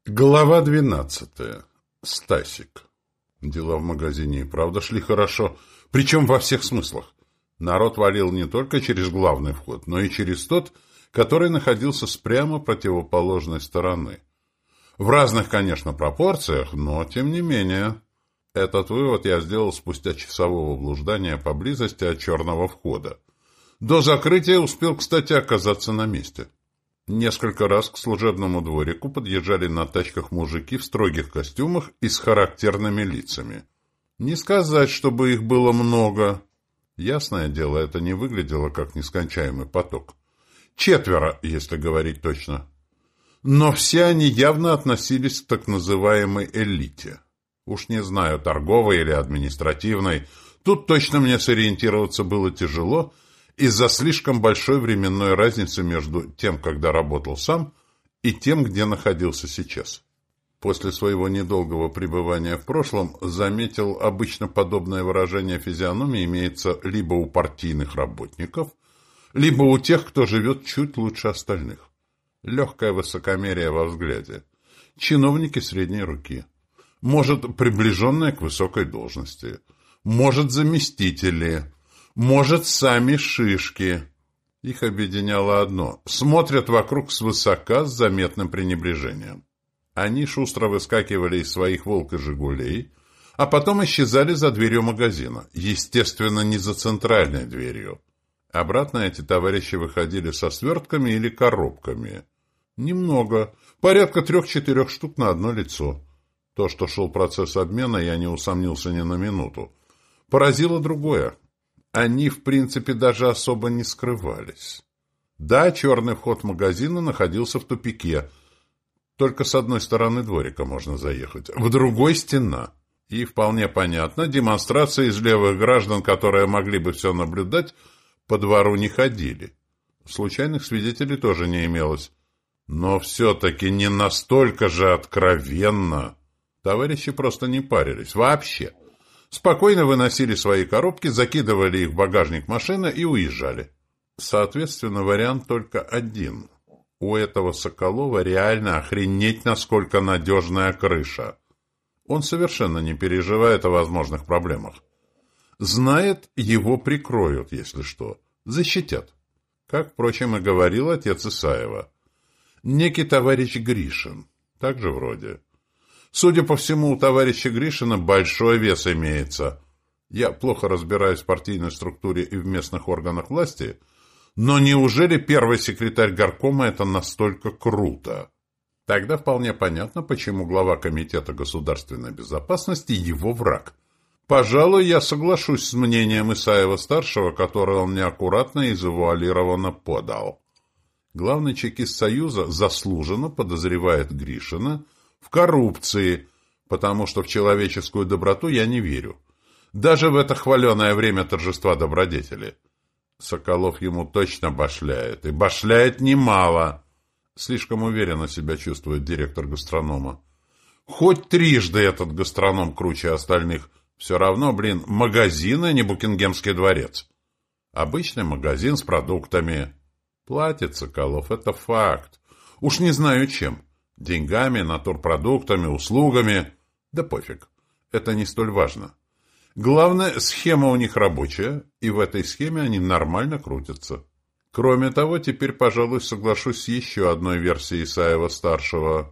Глава 12. Стасик. Дела в магазине и правда шли хорошо, причем во всех смыслах. Народ валил не только через главный вход, но и через тот, который находился с прямо противоположной стороны. В разных, конечно, пропорциях, но тем не менее. Этот вывод я сделал спустя часового блуждания поблизости от черного входа. До закрытия успел, кстати, оказаться на месте. Несколько раз к служебному дворику подъезжали на тачках мужики в строгих костюмах и с характерными лицами. Не сказать, чтобы их было много. Ясное дело, это не выглядело как нескончаемый поток. 4, если говорить точно. Но все они явно относились к так называемой элите. Уж не знаю, торговой или административной. Тут точно мне сориентироваться было тяжело, из-за слишком большой временной разницы между тем, когда работал сам, и тем, где находился сейчас. После своего недолгого пребывания в прошлом заметил, обычно подобное выражение физиономии имеется либо у партийных работников, либо у тех, кто живет чуть лучше остальных. Легкое высокомерие во взгляде. Чиновники средней руки. Может, приближенные к высокой должности. Может, заместители. Может, сами шишки. Их объединяло одно. Смотрят вокруг свысока с заметным пренебрежением. Они шустро выскакивали из своих «Волк» и «Жигулей», а потом исчезали за дверью магазина. Естественно, не за центральной дверью. Обратно эти товарищи выходили со свертками или коробками. Немного. Порядка 3-4 штук на одно лицо. То, что шел процесс обмена, я не усомнился ни на минуту. Поразило другое. Они, в принципе, даже особо не скрывались. Да, черный вход в магазин находился в тупике. Только с одной стороны дворика можно заехать, в другой — стена. И вполне понятно, демонстрации из левых граждан, которые могли бы все наблюдать, по двору не ходили. Случайных свидетелей тоже не имелось. Но все-таки не настолько же откровенно. Товарищи просто не парились. Вообще. Спокойно выносили свои коробки, закидывали их в багажник машины и уезжали. Соответственно, вариант только один. У этого Соколова реально охренеть, насколько надежная крыша. Он совершенно не переживает о возможных проблемах. Знает, его прикроют, если что. Защитят. Как, впрочем, и говорил отец Исаева. Некий товарищ Гришин. Так же вроде. Судя по всему, у товарища Гришина большой вес имеется. Я плохо разбираюсь в партийной структуре и в местных органах власти, но неужели первый секретарь горкома — это настолько круто? Тогда вполне понятно, почему глава Комитета государственной безопасности — его враг. Пожалуй, я соглашусь с мнением Исаева-старшего, которое он неаккуратно и завуалированно подал. Главный чекист Союза заслуженно подозревает Гришина в коррупции, потому что в человеческую доброту я не верю. Даже в это хваленое время торжества добродетели. Соколов ему точно башляет, и башляет немало. Слишком уверенно себя чувствует директор гастронома. Хоть трижды этот гастроном круче остальных, все равно, магазин, а не Букингемский дворец. Обычный магазин с продуктами. Платит Соколов, это факт. Уж не знаю чем. Деньгами, натурпродуктами, услугами. Да пофиг. Это не столь важно. Главное, схема у них рабочая, и в этой схеме они нормально крутятся. Кроме того, теперь, пожалуй, соглашусь с еще одной версией Исаева-старшего.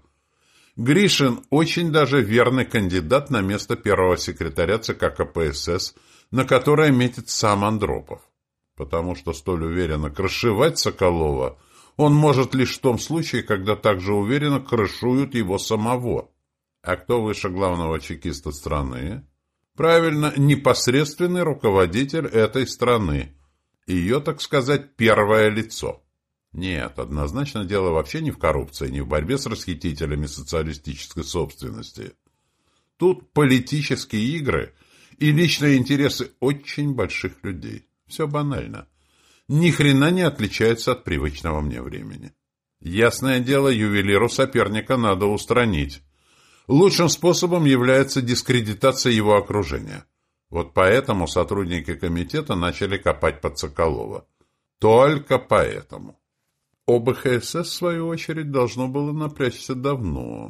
Гришин очень даже верный кандидат на место первого секретаря ЦК КПСС, на которое метит сам Андропов. Потому что столь уверенно крышевать Соколова он может лишь в том случае, когда также уверенно крышуют его самого. А кто выше главного чекиста страны? Правильно, непосредственный руководитель этой страны. Ее, так сказать, первое лицо. Нет, однозначно дело вообще не в коррупции, не в борьбе с расхитителями социалистической собственности. Тут политические игры и личные интересы очень больших людей. Все банально. Ни хрена не отличается от привычного мне времени. Ясное дело, ювелиру соперника надо устранить. Лучшим способом является дискредитация его окружения. Вот поэтому сотрудники комитета начали копать под Соколова. Только поэтому. ОБХСС, в свою очередь, должно было напрячься давно.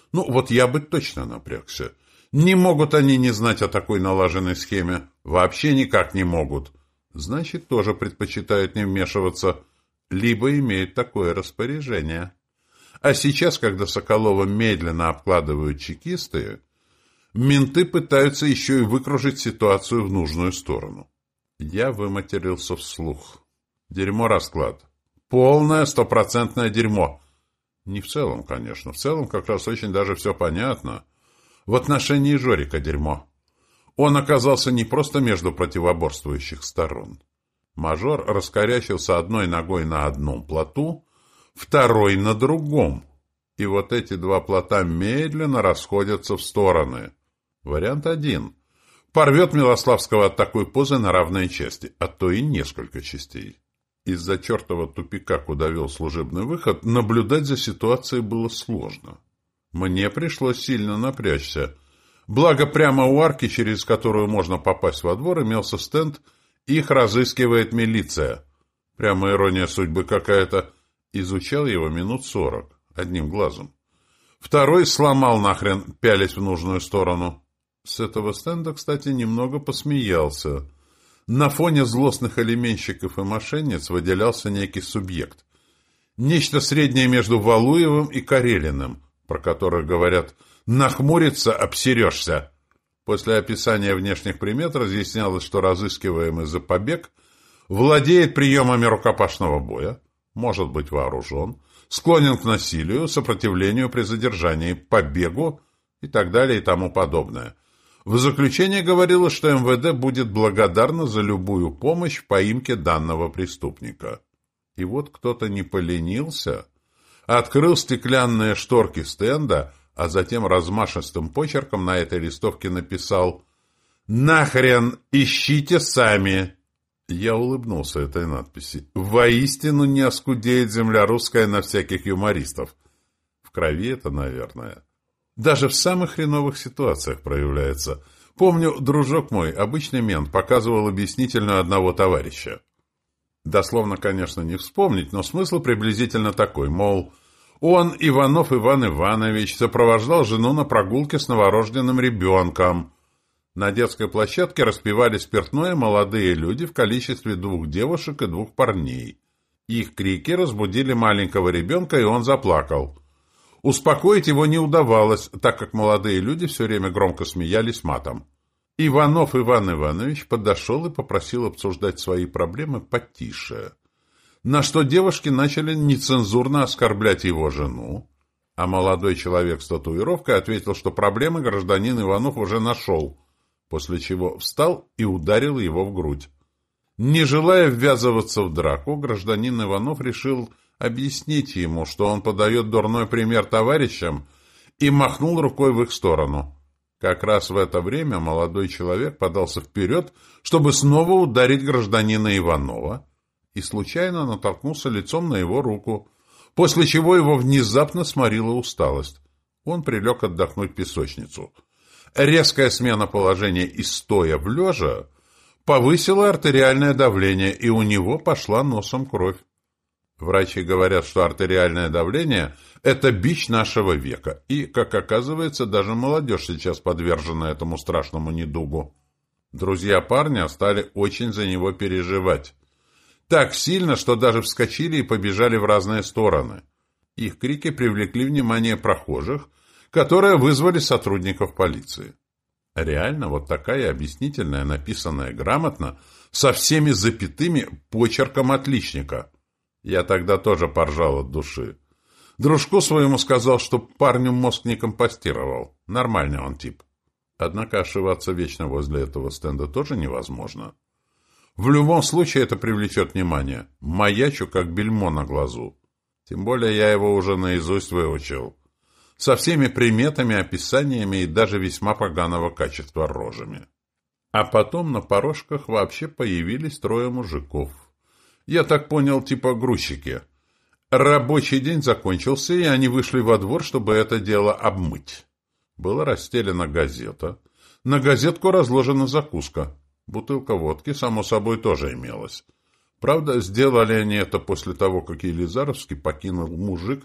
Ну, вот я бы точно напрягся. Не могут они не знать о такой налаженной схеме. Вообще никак не могут. Значит, тоже предпочитают не вмешиваться, либо имеют такое распоряжение. А сейчас, когда Соколова медленно обкладывают чекисты, менты пытаются еще и выкружить ситуацию в нужную сторону. Я выматерился вслух. Дерьмо расклад. Полное, стопроцентное дерьмо. Не в целом, конечно. В целом как раз очень даже все понятно. В отношении Жорика дерьмо. Он оказался не просто между противоборствующих сторон. Мажор раскорячился одной ногой на одном плоту, второй на другом. И вот эти два плота медленно расходятся в стороны. Вариант один. Порвет Милославского от такой позы на равные части, а то и несколько частей. Из-за чертова тупика, куда вел служебный выход, наблюдать за ситуацией было сложно. Мне пришлось сильно напрячься. Благо, прямо у арки, через которую можно попасть во двор, имелся стенд, их разыскивает милиция. Прямо ирония судьбы какая-то. Изучал его минут 40, одним глазом. Второй сломал нахрен, пялясь в нужную сторону. С этого стенда, кстати, немного посмеялся. На фоне злостных алименщиков и мошенниц выделялся некий субъект. Нечто среднее между Валуевым и Карелиным, про которых говорят «нахмуриться, обсерешься». После описания внешних примет разъяснялось, что разыскиваемый за побег владеет приемами рукопашного боя, может быть вооружен, склонен к насилию, сопротивлению при задержании, побегу и так далее и тому подобное. В заключение говорилось, что МВД будет благодарно за любую помощь в поимке данного преступника. И вот кто-то не поленился, открыл стеклянные шторки стенда, а затем размашистым почерком на этой листовке написал «Нахрен ищите сами!». Я улыбнулся этой надписи. Воистину не оскудеет земля русская на всяких юмористов. В крови это, наверное. Даже в самых хреновых ситуациях проявляется. Помню, дружок мой, обычный мент, показывал объяснительную одного товарища. Дословно, конечно, не вспомнить, но смысл приблизительно такой, мол, он, Иванов Иван Иванович, сопровождал жену на прогулке с новорожденным ребенком. На детской площадке распивали спиртное молодые люди в количестве 2 девушек и 2 парней. Их крики разбудили маленького ребенка, и он заплакал. Успокоить его не удавалось, так как молодые люди все время громко смеялись матом. Иванов Иван Иванович подошел и попросил обсуждать свои проблемы потише. На что девушки начали нецензурно оскорблять его жену, а молодой человек с татуировкой ответил, что проблемы гражданин Иванов уже нашел, после чего встал и ударил его в грудь. Не желая ввязываться в драку, гражданин Иванов решил объяснить ему, что он подает дурной пример товарищам, и махнул рукой в их сторону. Как раз в это время молодой человек подался вперед, чтобы снова ударить гражданина Иванова, и случайно натолкнулся лицом на его руку, после чего его внезапно сморила усталость. Он прилег отдохнуть в песочницу. Резкая смена положения из стоя в лежа повысила артериальное давление, и у него пошла носом кровь. Врачи говорят, что артериальное давление – это бич нашего века, и, как оказывается, даже молодежь сейчас подвержена этому страшному недугу. Друзья парня стали очень за него переживать. Так сильно, что даже вскочили и побежали в разные стороны. Их крики привлекли внимание прохожих, которые вызвали сотрудников полиции. Реально, вот такая объяснительная, написанная грамотно, со всеми запятыми, почерком отличника. Я тогда тоже поржал от души. Дружку своему сказал, что парню мозг не компостировал. Нормальный он тип. Однако ошиваться вечно возле этого стенда тоже невозможно. В любом случае это привлечет внимание. Маячу, как бельмо на глазу. Тем более я его уже наизусть выучил. Со всеми приметами, описаниями и даже весьма поганого качества рожами. А потом на порожках вообще появились 3 мужиков. Я так понял, типа грузчики. Рабочий день закончился, и они вышли во двор, чтобы это дело обмыть. Была расстелена газета. На газетку разложена закуска. Бутылка водки, само собой, тоже имелась. Правда, сделали они это после того, как Елизаровский покинул мужик в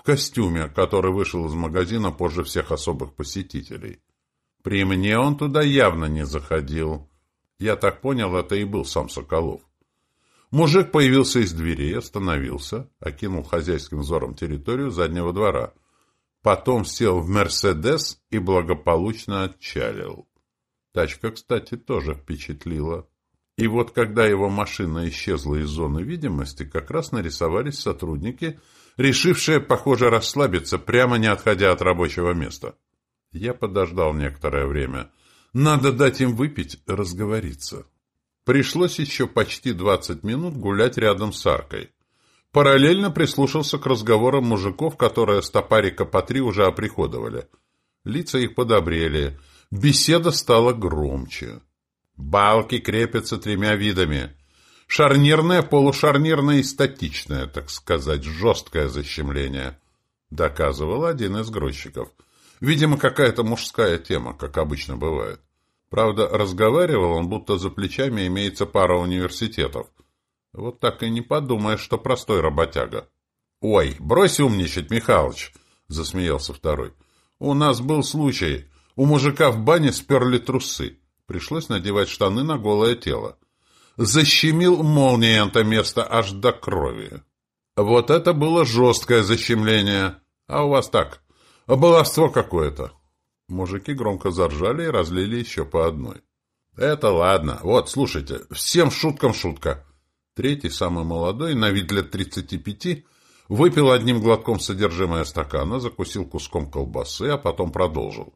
в костюме, который вышел из магазина позже всех особых посетителей. При мне он туда явно не заходил. Я так понял, это и был сам Соколов. Мужик появился из дверей, остановился, окинул хозяйским взором территорию заднего двора. Потом сел в «Мерседес» и благополучно отчалил. Тачка, кстати, тоже впечатлила. И вот когда его машина исчезла из зоны видимости, как раз нарисовались сотрудники, решившие, похоже, расслабиться, прямо не отходя от рабочего места. Я подождал некоторое время. Надо дать им выпить, разговориться. Пришлось еще почти 20 минут гулять рядом с аркой. Параллельно прислушался к разговорам мужиков, которые с топарика по 3 уже оприходовали. Лица их подобрели. Беседа стала громче. Балки крепятся 3 видами. Шарнирное, полушарнирное и статичное, так сказать, жесткое защемление, доказывал один из грузчиков. Видимо, какая-то мужская тема, как обычно бывает. Правда, разговаривал он, будто за плечами имеется пара университетов. Вот так и не подумаешь, что простой работяга. — Ой, брось умничать, Михалыч! — засмеялся второй. — У нас был случай. У мужика в бане сперли трусы. Пришлось надевать штаны на голое тело. Защемил молнией это место аж до крови. Вот это было жесткое защемление. А у вас так, баловство какое-то. Мужики громко заржали и разлили еще по одной. Это ладно. Вот, слушайте, всем шуткам шутка. Третий, самый молодой, на вид лет 35, выпил одним глотком содержимое стакана, закусил куском колбасы, а потом продолжил.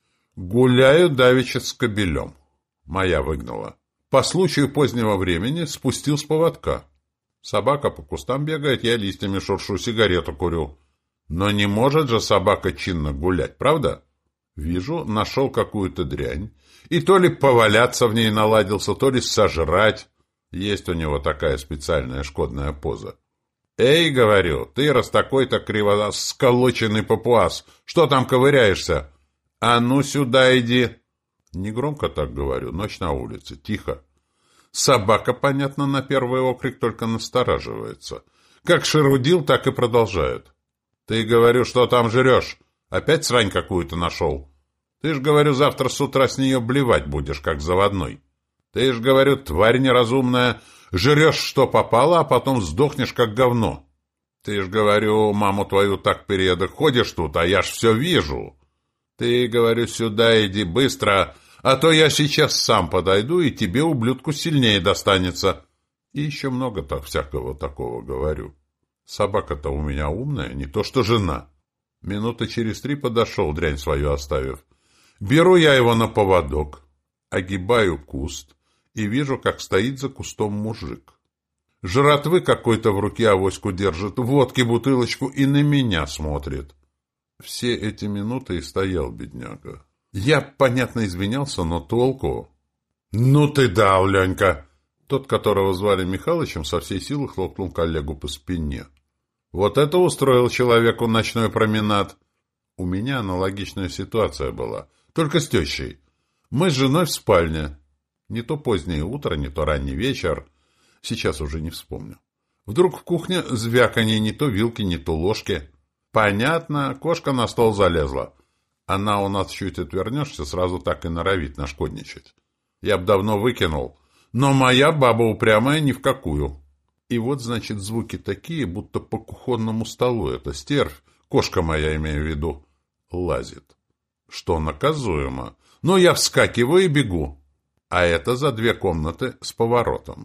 Гуляю давеча с кобелем. Моя выгнала. По случаю позднего времени спустил с поводка. Собака по кустам бегает, я листьями шуршу, сигарету курю. Но не может же собака чинно гулять, правда? Вижу, нашел какую-то дрянь. И то ли поваляться в ней наладился, то ли сожрать. Есть у него такая специальная шкодная поза. «Эй, — говорю, — ты, раз такой-то криво сколоченный папуас, что там ковыряешься? А ну сюда иди!» Негромко так говорю, ночь на улице, тихо. Собака, понятно, на первый окрик только настораживается. Как шерудил, так и продолжает. «Ты, — говорю, — что там жрешь? Опять срань какую-то нашел? Ты ж, — говорю, — завтра с утра с нее блевать будешь, как заводной. Ты ж, — говорю, — тварь неразумная, жрешь, что попало, а потом сдохнешь, как говно. Ты ж, — говорю, — маму твою так переедок ходишь тут, а я ж все вижу. Ты, — говорю, — сюда иди быстро, а то я сейчас сам подойду, и тебе, ублюдку, сильнее достанется». И еще много всякого такого говорю. Собака-то у меня умная, не то что жена. Минуты через 3 подошел, дрянь свою оставив. Беру я его на поводок, огибаю куст и вижу, как стоит за кустом мужик. Жратвы какой-то в руке авоську держит, водки бутылочку и на меня смотрит. Все эти минуты и стоял бедняга. Я, понятно, извинялся, но толку. «Ну ты дал, Ленька!» Тот, которого звали Михалычем, со всей силы хлопнул коллегу по спине. «Вот это устроил человеку ночной променад!» У меня аналогичная ситуация была, только с тещей. Мы с женой в спальне. Не то позднее утро, не то ранний вечер. Сейчас уже не вспомню. Вдруг в кухне звяканье, не то вилки, не то ложки. Понятно, кошка на стол залезла. Она у нас чуть отвернешься, сразу так и норовит нашкодничать. Я б давно выкинул, но моя баба упрямая ни в какую. И вот, значит, звуки такие, будто по кухонному столу эта стервь, кошка моя, имею в виду, лазит. Что наказуемо. Но я вскакиваю и бегу. А это за 2 комнаты с поворотом.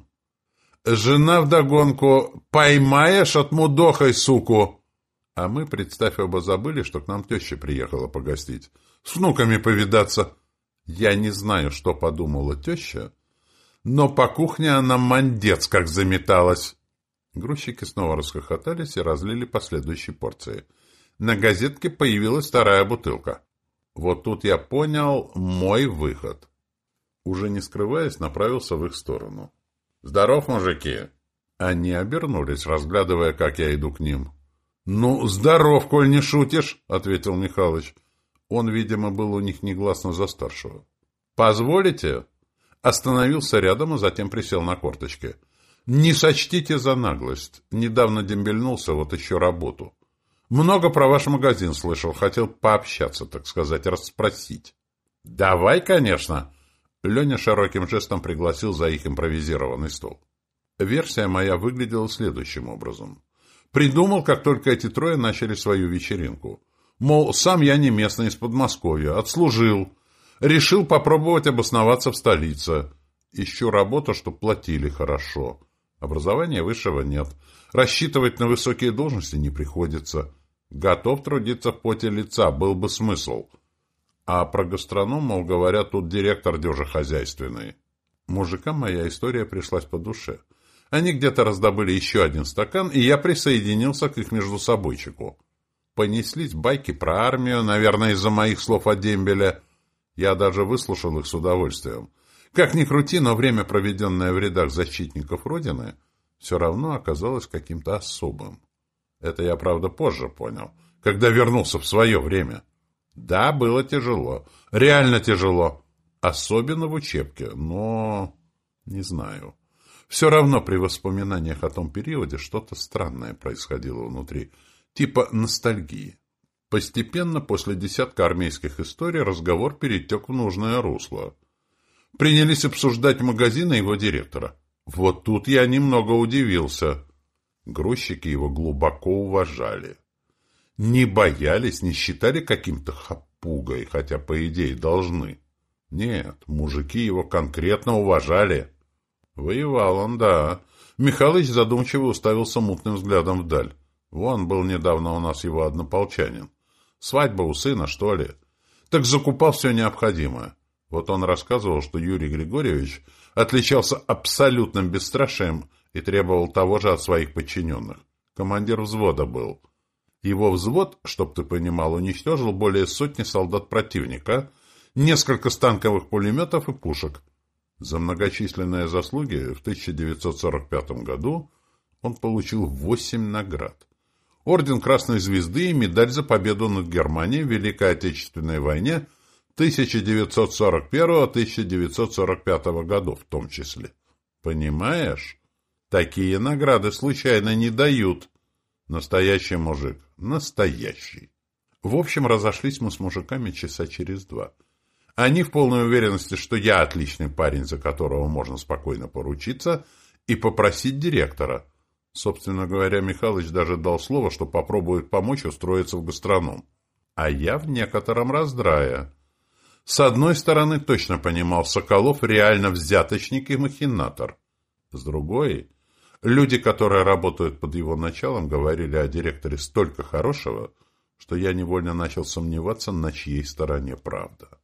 Жена вдогонку: «Поймаешь, отмудохай, суку!» А мы, представь, оба забыли, что к нам теща приехала погостить. С внуками повидаться. Я не знаю, что подумала теща, но по кухне она мандец как заметалась. Грузчики снова расхохотались и разлили по следующей порции. На газетке появилась 2-я бутылка. Вот тут я понял мой выход. Уже не скрываясь, направился в их сторону. «Здоров, мужики!» Они обернулись, разглядывая, как я иду к ним. «Ну, здоров, коль не шутишь», — ответил Михалыч. Он, видимо, был у них негласно за старшего. «Позволите?» Остановился рядом, а затем присел на корточки. «Не сочтите за наглость. Недавно дембельнулся, вот еще работу. Много про ваш магазин слышал. Хотел пообщаться, так сказать, расспросить. Давай, конечно. Леня широким жестом пригласил за их импровизированный стол. Версия моя выглядела следующим образом. Придумал, как только эти трое начали свою вечеринку. Мол, сам я не местный, из Подмосковья, отслужил. Решил попробовать обосноваться в столице. Ищу работу, чтоб платили хорошо. Образования высшего нет. Рассчитывать на высокие должности не приходится. Готов трудиться в поте лица, был бы смысл. А про гастроном, мол, говорят, тут директор дюже хозяйственный. Мужикам моя история пришлась по душе. Они где-то раздобыли еще один стакан, и я присоединился к их междусобойчику. Понеслись байки про армию, наверное, из-за моих слов о дембеле. Я даже выслушал их с удовольствием. Как ни крути, но время, проведенное в рядах защитников Родины, все равно оказалось каким-то особым. Это я, правда, позже понял, когда вернулся в свое время. Да, было тяжело, реально тяжело, особенно в учебке, но не знаю. Все равно при воспоминаниях о том периоде что-то странное происходило внутри, типа ностальгии. Постепенно, после десятка армейских историй, разговор перетек в нужное русло. Принялись обсуждать магазин и его директора. Вот тут я немного удивился. Грузчики его глубоко уважали. Не боялись, не считали каким-то хапугой, хотя, по идее, должны. Нет, мужики его конкретно уважали. Воевал он, да. Михалыч задумчиво уставился мутным взглядом вдаль. Вон был недавно у нас его однополчанин. Свадьба у сына, что ли? Так закупал все необходимое. Вот он рассказывал, что Юрий Григорьевич отличался абсолютным бесстрашием и требовал того же от своих подчиненных. Командир взвода был. Его взвод, чтоб ты понимал, уничтожил более сотни солдат противника, несколько станковых пулеметов и пушек. За многочисленные заслуги в 1945 году он получил 8 наград. Орден Красной Звезды и медаль за победу над Германией в Великой Отечественной войне 1941-1945 годов в том числе. Понимаешь? Такие награды случайно не дают. Настоящий мужик. Настоящий. В общем, разошлись мы с мужиками часа через 2. Они в полной уверенности, что я отличный парень, за которого можно спокойно поручиться, и попросить директора. Собственно говоря, Михалыч даже дал слово, что попробует помочь устроиться в гастроном. А я в некотором раздрае. С одной стороны, точно понимал, Соколов реально взяточник и махинатор. С другой, люди, которые работают под его началом, говорили о директоре столько хорошего, что я невольно начал сомневаться, на чьей стороне правда.